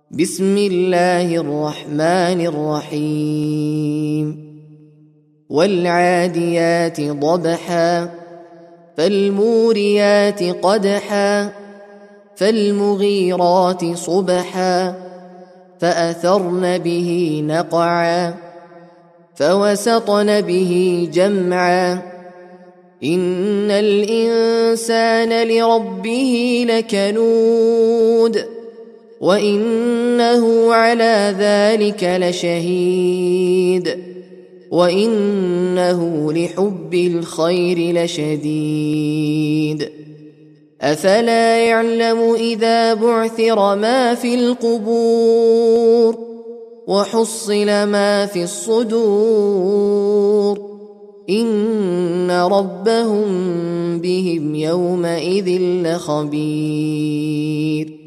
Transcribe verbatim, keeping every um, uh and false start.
بسم الله الرحمن الرحيم والعاديات ضبحا فالموريات قدحا فالمغيرات صبحا فأثرن به نقعا فوسطن به جمعا إن الإنسان لربه لكنود وإنه على ذلك لشهيد وإنه لحب الخير لشديد أفلا يعلم إذا بعثر ما في القبور وحصل ما في الصدور إن ربهم بهم يومئذ لخبير